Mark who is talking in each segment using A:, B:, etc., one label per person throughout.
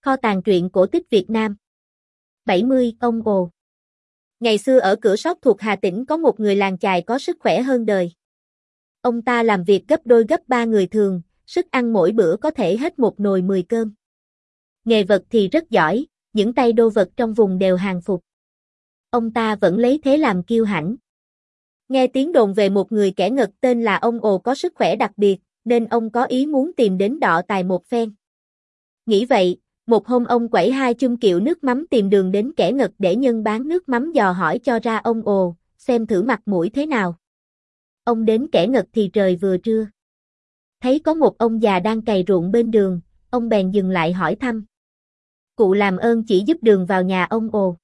A: Kho tàng truyện cổ tích Việt Nam. 70. Ông ồ. Ngày xưa ở Cửa Sót thuộc Hà Tĩnh có một người làng chài có sức khỏe hơn đời. Ông ta làm việc gấp đôi gấp ba người thường, sức ăn mỗi bữa có thể hết một nồi 10 cơm. Nghề vật thì rất giỏi, những tay đô vật trong vùng đều hàng phục. Ông ta vẫn lấy thế làm kiêu hãnh. Nghe tiếng đồn về một người kẻ ngật tên là ông ồ có sức khỏe đặc biệt, nên ông có ý muốn tìm đến đọ tài một phen. Nghĩ vậy, một hôm ông quẩy 2 chung kiệu nước mắm tìm đường đến kẻ ngật để nhân bán nước mắm dò hỏi cho ra ông ồ, xem thử mặt mũi thế nào. Ông đến kẻ ngật thì trời vừa trưa. Thấy có một ông già đang cày ruộng bên đường, ông bèn dừng lại hỏi thăm. Cụ làm ơn chỉ giúp đường vào nhà ông ồ.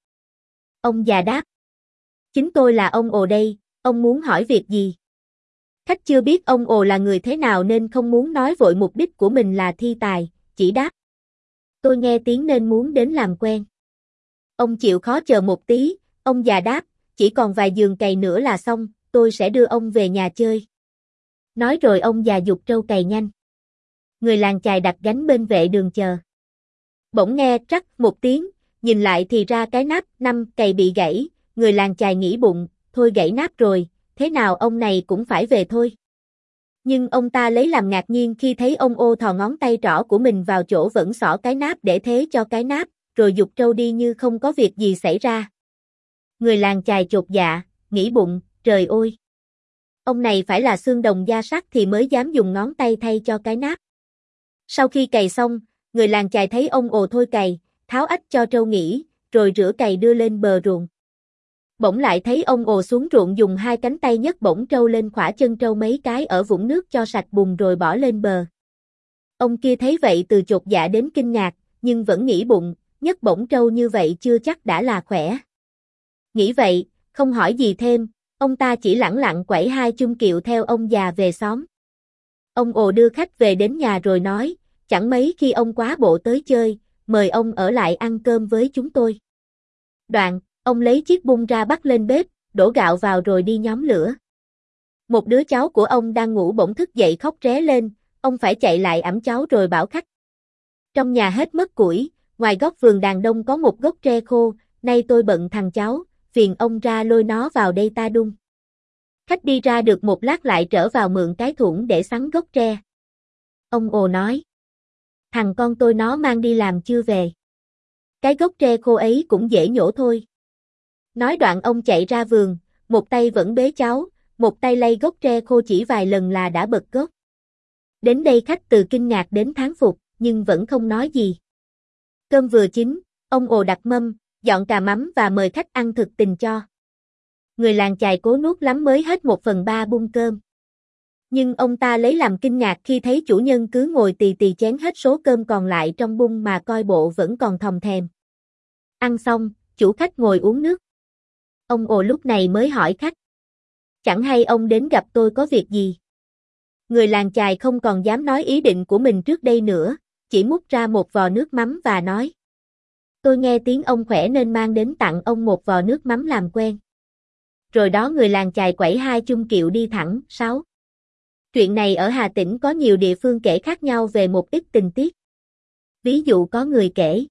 A: Ông già đáp. Chính tôi là ông ồ đây, ông muốn hỏi việc gì? Khách chưa biết ông ồ là người thế nào nên không muốn nói vội mục đích của mình là thi tài, chỉ đáp. Tôi nghe tiếng nên muốn đến làm quen. Ông chịu khó chờ một tí, ông già đáp, chỉ còn vài giường cày nữa là xong, tôi sẽ đưa ông về nhà chơi. Nói rồi ông già giục trâu cày nhanh. Người làng chài đặt gánh bên vệ đường chờ. Bỗng nghe trắc một tiếng, nhìn lại thì ra cái nắp 5 cày bị gãy, người làng chài nghĩ bụng, thôi gãy nắp rồi, thế nào ông này cũng phải về thôi. Nhưng ông ta lấy làm ngạc nhiên khi thấy ông ô thò ngón tay trỏ của mình vào chỗ vẫn xỏ cái nắp để thế cho cái nắp, rồi giục trâu đi như không có việc gì xảy ra. Người làng chài chột dạ, nghĩ bụng, trời ơi! Ông này phải là xương đồng da sắt thì mới dám dùng ngón tay thay cho cái nắp. Sau khi cày xong, người làng chài thấy ông ồ thôi cày, tháo ách cho trâu nghỉ, rồi rửa cày đưa lên bờ ruộng. Bỗng lại thấy ông ồ xuống ruộng dùng 2 cánh tay nhấc bổng trâu lên khỏa chân trâu mấy cái ở vũng nước cho sạch bùn rồi bỏ lên bờ. Ông kia thấy vậy từ chột dạ đến kinh ngạc, nhưng vẫn nghĩ bụng, nhấc bổng trâu như vậy chưa chắc đã là khỏe. Nghĩ vậy, không hỏi gì thêm, ông ta chỉ lẳng lặng quẩy 2 chung kiệu theo ông già về xóm. Ông ồ đưa khách về đến nhà rồi nói, chẳng mấy khi ông quá bộ tới chơi, mời ông ở lại ăn cơm với chúng tôi. Đoạn, ông lấy chiếc bung ra bắt lên bếp, đổ gạo vào rồi đi nhóm lửa. Một đứa cháu của ông đang ngủ bỗng thức dậy khóc ré lên, ông phải chạy lại ẵm cháu rồi bảo khách. Trong nhà hết mất củi, ngoài góc vườn đàn đông có một gốc tre khô, nay tôi bận thằng cháu, phiền ông ra lôi nó vào đây ta đun. Khách đi ra được một lát lại trở vào mượn cái thủng để sắn gốc tre. Ông ồ nói. Thằng con tôi nó mang đi làm chưa về. Cái gốc tre khô ấy cũng dễ nhổ thôi. Nói đoạn ông chạy ra vườn, một tay vẫn bế cháu, một tay lay gốc tre khô chỉ vài lần là đã bật gốc. Đến đây khách từ kinh ngạc đến thán phục, nhưng vẫn không nói gì. Cơm vừa chín, ông ồ đặt mâm, dọn cà mắm và mời khách ăn thực tình cho. Người làng chài cố nuốt lắm mới hết 1/3 bung cơm. Nhưng ông ta lấy làm kinh ngạc khi thấy chủ nhân cứ ngồi tì tì chén hết số cơm còn lại trong bung mà coi bộ vẫn còn thòm thèm. Ăn xong, chủ khách ngồi uống nước. Ông ồ lúc này mới hỏi khách. Chẳng hay ông đến gặp tôi có việc gì? Người làng chài không còn dám nói ý định của mình trước đây nữa, chỉ múc ra một vò nước mắm và nói. Tôi nghe tiếng ông khỏe nên mang đến tặng ông một vò nước mắm làm quen. Rồi đó người làng chài quẩy 2 chung kiệu đi thẳng. 6. Chuyện này ở Hà Tĩnh có nhiều địa phương kể khác nhau về một ít tình tiết. Ví dụ có người kể.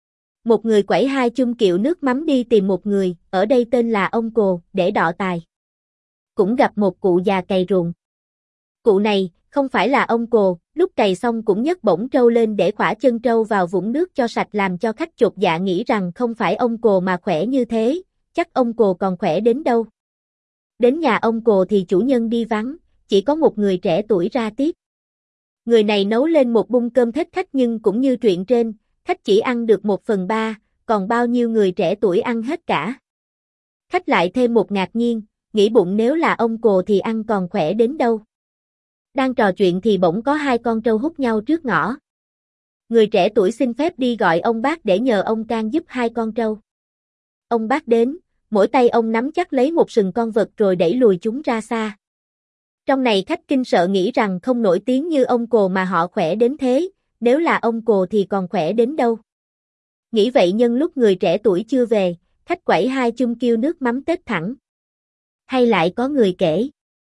A: Một người quẩy 2 chung kiệu nước mắm đi tìm một người, ở đây tên là ông Cồ, để đọ tài. Cũng gặp một cụ già cày ruộng. Cụ này, không phải là ông Cồ, lúc cày xong cũng nhấc bổng trâu lên để khỏa chân trâu vào vũng nước cho sạch làm cho khách chột dạ nghĩ rằng không phải ông Cồ mà khỏe như thế, chắc ông Cồ còn khỏe đến đâu. Đến nhà ông Cồ thì chủ nhân đi vắng, chỉ có một người trẻ tuổi ra tiếp. Người này nấu lên một bung cơm thết khách nhưng cũng như chuyện trên, khách chỉ ăn được 1/3, còn bao nhiêu người trẻ tuổi ăn hết cả. Khách lại thêm một ngạc nhiên, nghĩ bụng nếu là ông Cồ thì ăn còn khỏe đến đâu. Đang trò chuyện thì bỗng có 2 con trâu hút nhau trước ngõ. Người trẻ tuổi xin phép đi gọi ông bác để nhờ ông can giúp 2 con trâu. Ông bác đến, mỗi tay ông nắm chắc lấy một sừng con vật rồi đẩy lùi chúng ra xa. Trong này khách kinh sợ nghĩ rằng không nổi tiếng như ông Cồ mà họ khỏe đến thế, nếu là ông Cồ thì còn khỏe đến đâu. Nghĩ vậy nhân lúc người trẻ tuổi chưa về, khách quẩy 2 chung kiêu nước mắm tết thẳng. Hay lại có người kể.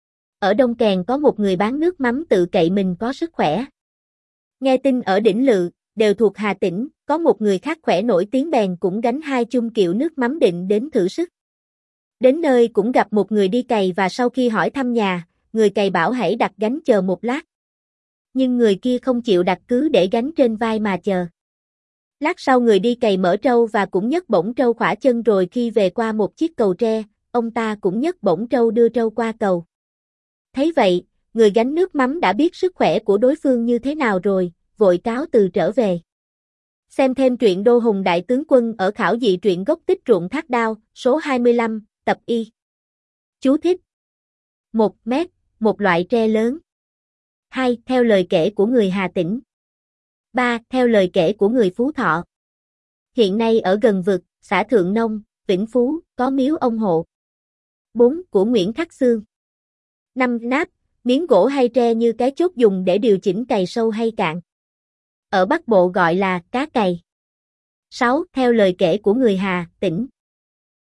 A: Ở Đông Kèn có một người bán nước mắm tự cậy mình có sức khỏe. Nghe tin ở đỉnh Lự, đều thuộc Hà Tĩnh, có một người khác khỏe nổi tiếng bèn cũng gánh 2 chung kiệu nước mắm định đến thử sức. Đến nơi cũng gặp một người đi cày và sau khi hỏi thăm nhà, người cày bảo hãy đặt gánh chờ một lát. Nhưng người kia không chịu đặt cứ để gánh trên vai mà chờ. Lát sau người đi cày mở trâu và cũng nhấc bổng trâu khỏa chân rồi khi về qua một chiếc cầu tre, ông ta cũng nhấc bổng trâu đưa trâu qua cầu. Thấy vậy, người gánh nước mắm đã biết sức khỏe của đối phương như thế nào rồi, vội cáo từ trở về. Xem thêm truyện Đô Hùng Đại Tướng Quân ở khảo dị truyện gốc tích ruộng thác đao, số 25, tập Y. Chú thích. 1 mét, một loại tre lớn. 2. Theo lời kể của người Hà Tĩnh. 3. Theo lời kể của người Phú Thọ. Hiện nay ở gần vực, xã Thượng Nông, Vĩnh Phú, có miếu ông hộ. 4. Của Nguyễn Khắc Xương. 5. Náp, miếng gỗ hay tre như cái chốt dùng để điều chỉnh cày sâu hay cạn. Ở Bắc Bộ gọi là cá cày. 6. Theo lời kể của người Hà Tĩnh.